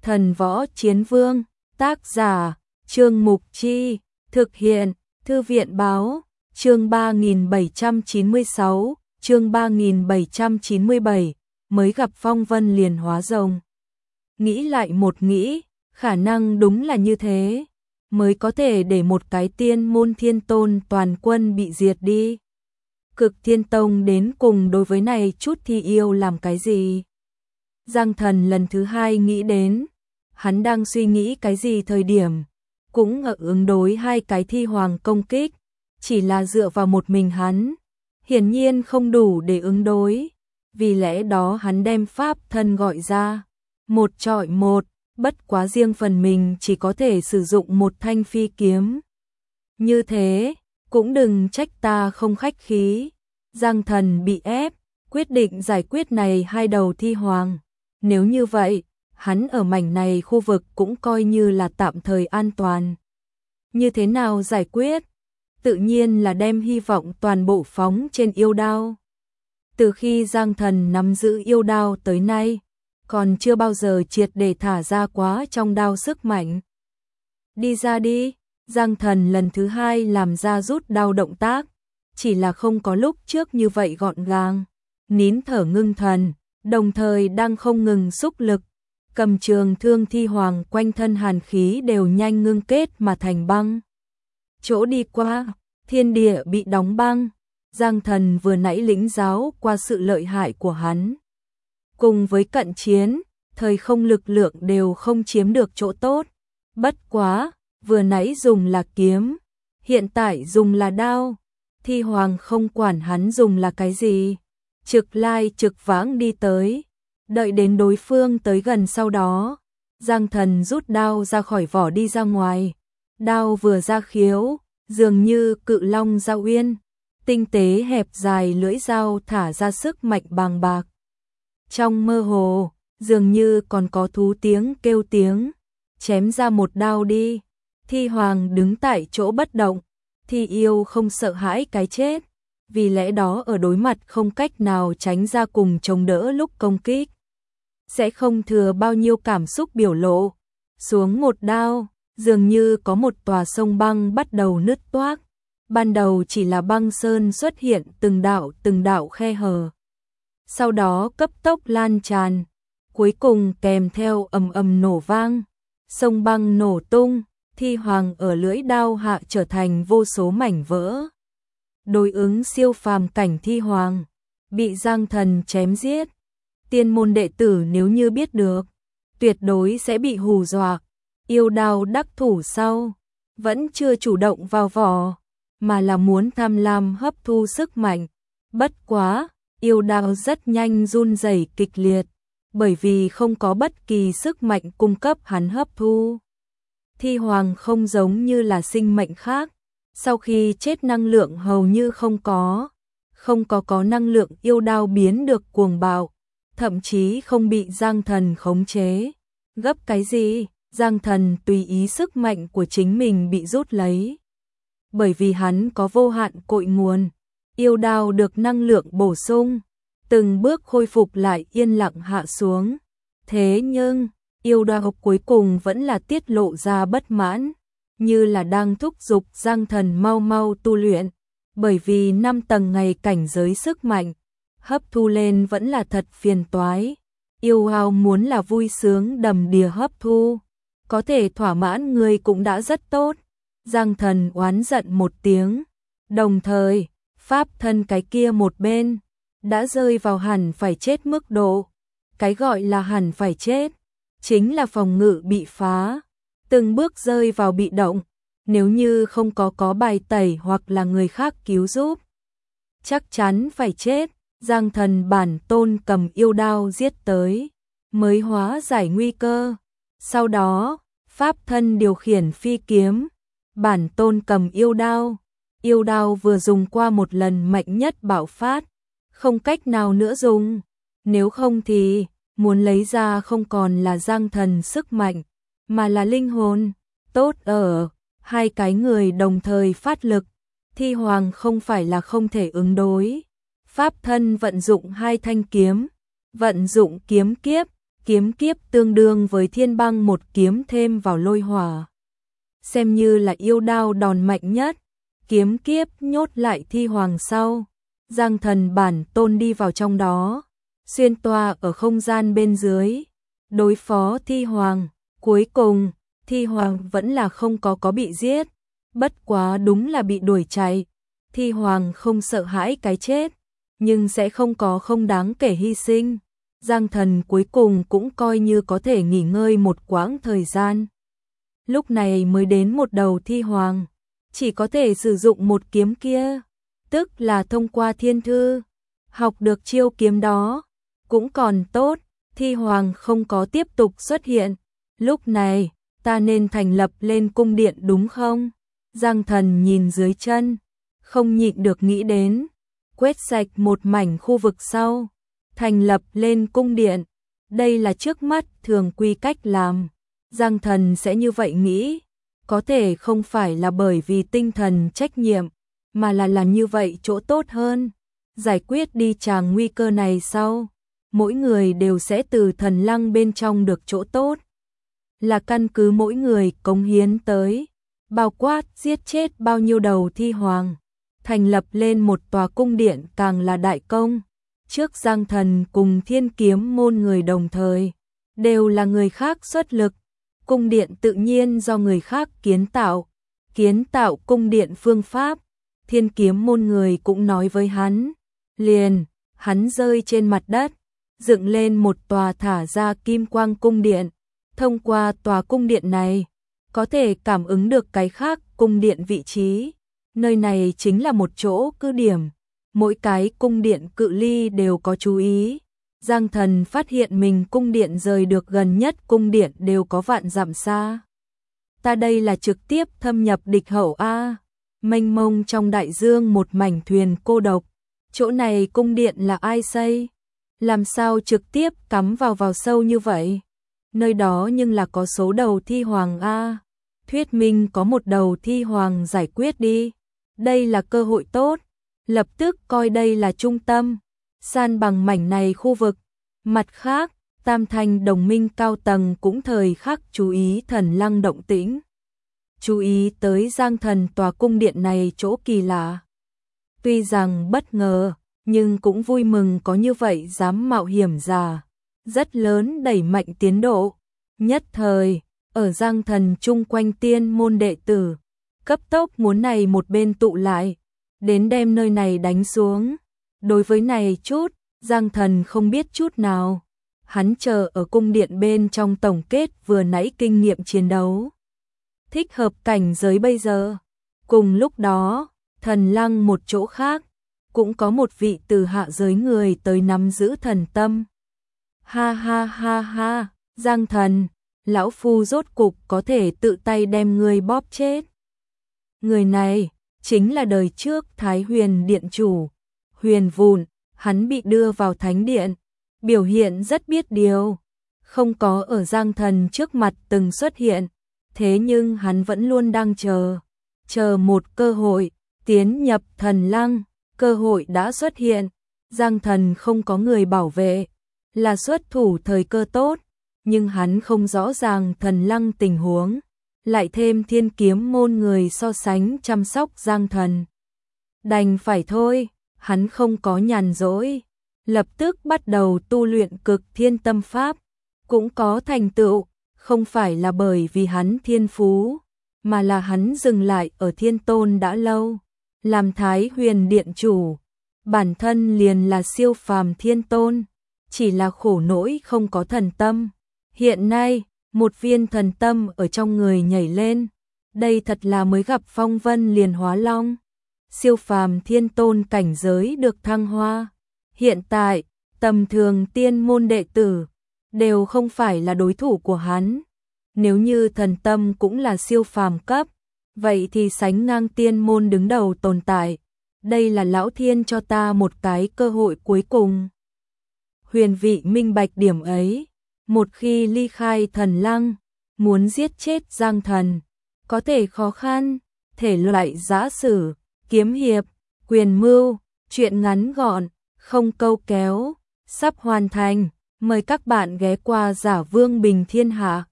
Thần Võ Chiến Vương, tác giả, Trương Mục Chi, thực hiện, Thư viện Báo, chương 3796, chương 3797, mới gặp phong vân liền hóa rồng. Nghĩ lại một nghĩ, khả năng đúng là như thế, mới có thể để một cái tiên môn thiên tôn toàn quân bị diệt đi. Cực Thiên Tông đến cùng đối với này chút thi yêu làm cái gì? Giang Thần lần thứ hai nghĩ đến, hắn đang suy nghĩ cái gì thời điểm, cũng ứng đối hai cái thi hoàng công kích, chỉ là dựa vào một mình hắn, hiển nhiên không đủ để ứng đối, vì lẽ đó hắn đem pháp thân gọi ra, một chọi một, bất quá riêng phần mình chỉ có thể sử dụng một thanh phi kiếm. Như thế, cũng đừng trách ta không khách khí. Giang Thần bị ép, quyết định giải quyết này hai đầu thi hoàng. Nếu như vậy, hắn ở mảnh này khu vực cũng coi như là tạm thời an toàn. Như thế nào giải quyết? Tự nhiên là đem hy vọng toàn bộ phóng trên yêu đao. Từ khi Giang Thần nắm giữ yêu đao tới nay, còn chưa bao giờ triệt để thả ra quá trong đao sức mạnh. Đi ra đi, Giang Thần lần thứ hai làm ra rút đao động tác, chỉ là không có lúc trước như vậy gọn gàng, nín thở ngưng thần, đồng thời đang không ngừng xúc lực, cầm trường thương thi hoàng quanh thân hàn khí đều nhanh ngưng kết mà thành băng. Chỗ đi qua, thiên địa bị đóng băng, Giang Thần vừa nãy lĩnh giáo qua sự lợi hại của hắn. Cùng với cận chiến, thời không lực lượng đều không chiếm được chỗ tốt. Bất quá, vừa nãy dùng là kiếm, hiện tại dùng là đao. Thi hoàng không quản hắn dùng là cái gì, trực lai trực vãng đi tới, đợi đến đối phương tới gần sau đó, Giang Thần rút đao ra khỏi vỏ đi ra ngoài, đao vừa ra khiếu, dường như cự long ra uyên, tinh tế hẹp dài lưỡi dao thả ra sức mạnh bàng bạc. Trong mơ hồ, dường như còn có thú tiếng kêu tiếng, chém ra một đao đi, thi hoàng đứng tại chỗ bất động. Thi yêu không sợ hãi cái chết, vì lẽ đó ở đối mặt không cách nào tránh ra cùng chống đỡ lúc công kích. Sẽ không thừa bao nhiêu cảm xúc biểu lộ. Xuống một đao, dường như có một tòa sông băng bắt đầu nứt toác. Ban đầu chỉ là băng sơn xuất hiện từng đạo khe hở. Sau đó cấp tốc lan tràn, cuối cùng kèm theo ầm ầm nổ vang. Sông băng nổ tung. Thi hoàng ở lưỡi đao hạ trở thành vô số mảnh vỡ. Đối ứng siêu phàm cảnh thi hoàng, bị Giang Thần chém giết. Tiên môn đệ tử nếu như biết được, tuyệt đối sẽ bị hù dọa. Yêu đao đắc thủ sau, vẫn chưa chủ động vào vỏ, mà là muốn tham lam hấp thu sức mạnh. Bất quá, yêu đao rất nhanh run rẩy kịch liệt, bởi vì không có bất kỳ sức mạnh cung cấp hắn hấp thu. Thi hoàng không giống như là sinh mệnh khác, sau khi chết năng lượng hầu như không có năng lượng yêu đao biến được cuồng bạo, thậm chí không bị Giang Thần khống chế. Gấp cái gì? Giang Thần tùy ý sức mạnh của chính mình bị rút lấy. Bởi vì hắn có vô hạn cội nguồn, yêu đao được năng lượng bổ sung, từng bước khôi phục lại yên lặng hạ xuống. Thế nhưng yêu đao cuối cùng vẫn là tiết lộ ra bất mãn, như là đang thúc giục Giang Thần mau mau tu luyện, bởi vì 5 tầng ngày cảnh giới sức mạnh, hấp thu lên vẫn là thật phiền toái. Yêu hao muốn là vui sướng đầm đìa hấp thu, có thể thỏa mãn người cũng đã rất tốt. Giang Thần oán giận một tiếng, đồng thời, pháp thân cái kia một bên, đã rơi vào hẳn phải chết mức độ. Cái gọi là hẳn phải chết, chính là phòng ngự bị phá, từng bước rơi vào bị động, nếu như không có bài tẩy hoặc là người khác cứu giúp, chắc chắn phải chết. Giang Thần bản tôn cầm yêu đao giết tới, mới hóa giải nguy cơ. Sau đó, pháp thân điều khiển phi kiếm, bản tôn cầm yêu đao vừa dùng qua một lần mạnh nhất bạo phát, không cách nào nữa dùng, nếu không thì muốn lấy ra không còn là Giang Thần sức mạnh, mà là linh hồn. Tốt ở, hai cái người đồng thời phát lực, thi hoàng không phải là không thể ứng đối. Pháp thân vận dụng hai thanh kiếm, vận dụng kiếm kiếp, kiếm kiếp tương đương với thiên băng một kiếm thêm vào lôi hỏa. Xem như là yêu đao đòn mạnh nhất, kiếm kiếp nhốt lại thi hoàng sau. Giang thần bản tôn đi vào trong đó, xuyên toa ở không gian bên dưới, đối phó thi hoàng. Cuối cùng, thi hoàng vẫn là không có bị giết, bất quá đúng là bị đuổi chạy. Thi hoàng không sợ hãi cái chết, nhưng sẽ không đáng kể hy sinh. Giang thần cuối cùng cũng coi như có thể nghỉ ngơi một quãng thời gian. Lúc này mới đến một đầu thi hoàng, chỉ có thể sử dụng một kiếm kia, tức là thông qua thiên thư, học được chiêu kiếm đó. Cũng còn tốt, thi hoàng không có tiếp tục xuất hiện. Lúc này, ta nên thành lập lên cung điện đúng không? Giang thần nhìn dưới chân, không nhịn được nghĩ đến, quét sạch một mảnh khu vực sau, thành lập lên cung điện. Đây là trước mắt thường quy cách làm. Giang thần sẽ như vậy nghĩ, có thể không phải là bởi vì tinh thần trách nhiệm, mà là làm như vậy chỗ tốt hơn. Giải quyết đi tràng nguy cơ này sau, mỗi người đều sẽ từ thần lăng bên trong được chỗ tốt. Là căn cứ mỗi người cống hiến tới, bao quát giết chết bao nhiêu đầu thi hoàng, thành lập lên một tòa cung điện càng là đại công. Trước Giang thần cùng Thiên Kiếm môn người đồng thời, đều là người khác xuất lực. Cung điện tự nhiên do người khác kiến tạo cung điện phương pháp. Thiên Kiếm môn người cũng nói với hắn, liền, hắn rơi trên mặt đất, dựng lên một tòa thả ra kim quang cung điện. Thông qua tòa cung điện này, có thể cảm ứng được cái khác cung điện vị trí. Nơi này chính là một chỗ cứ điểm, mỗi cái cung điện cự ly đều có chú ý. Giang thần phát hiện mình cung điện rời được gần nhất cung điện đều có vạn dặm xa. Ta đây là trực tiếp thâm nhập địch hậu a. Mênh mông trong đại dương một mảnh thuyền cô độc, chỗ này cung điện là ai xây? Làm sao trực tiếp cắm vào sâu như vậy? Nơi đó nhưng là có số đầu thi hoàng a. Thuyết minh có một đầu thi hoàng giải quyết đi. Đây là cơ hội tốt, lập tức coi đây là trung tâm, san bằng mảnh này khu vực. Mặt khác, Tam Thanh đồng minh cao tầng cũng thời khắc chú ý thần lăng động tĩnh. Chú ý tới Giang thần tòa cung điện này chỗ kỳ lạ. Tuy rằng bất ngờ, nhưng cũng vui mừng có như vậy dám mạo hiểm giả, rất lớn đẩy mạnh tiến độ. Nhất thời, ở Giang thần chung quanh tiên môn đệ tử, cấp tốc muốn này một bên tụ lại, đến đem nơi này đánh xuống. Đối với này chút, Giang thần không biết chút nào. Hắn chờ ở cung điện bên trong tổng kết vừa nãy kinh nghiệm chiến đấu. Thích hợp cảnh giới bây giờ. Cùng lúc đó, thần lăng một chỗ khác, cũng có một vị từ hạ giới người tới nắm giữ thần tâm. Ha ha ha ha, Giang thần, lão phu rốt cục có thể tự tay đem ngươi bóp chết. Người này, chính là đời trước Thái Huyền Điện chủ, Huyền Vụn. Hắn bị đưa vào thánh điện, biểu hiện rất biết điều, không có ở Giang thần trước mặt từng xuất hiện, thế nhưng hắn vẫn luôn đang chờ một cơ hội, tiến nhập thần lăng. Cơ hội đã xuất hiện, Giang thần không có người bảo vệ, là xuất thủ thời cơ tốt, nhưng hắn không rõ ràng thần lăng tình huống, lại thêm Thiên Kiếm môn người so sánh chăm sóc Giang thần. Đành phải thôi. Hắn không có nhàn rỗi, lập tức bắt đầu tu luyện Cực Thiên Tâm Pháp, cũng có thành tựu, không phải là bởi vì hắn thiên phú, mà là hắn dừng lại ở Thiên Tôn đã lâu, làm Thái Huyền Điện chủ, bản thân liền là siêu phàm Thiên Tôn, chỉ là khổ nỗi không có thần tâm. Hiện nay, một viên thần tâm ở trong người nhảy lên, đây thật là mới gặp phong vân liền hóa long. Siêu phàm Thiên Tôn cảnh giới được thăng hoa. Hiện tại, tầm thường tiên môn đệ tử đều không phải là đối thủ của hắn. Nếu như thần tâm cũng là siêu phàm cấp, vậy thì sánh ngang tiên môn đứng đầu tồn tại. Đây là lão thiên cho ta một cái cơ hội cuối cùng. Huyền vị minh bạch điểm ấy, một khi ly khai thần lăng, muốn giết chết Giang thần, có thể khó khăn, thể loại giã sử, kiếm hiệp, quyền mưu, chuyện ngắn gọn, không câu kéo, sắp hoàn thành. Mời các bạn ghé qua Giả Vương Bình Thiên Hạ.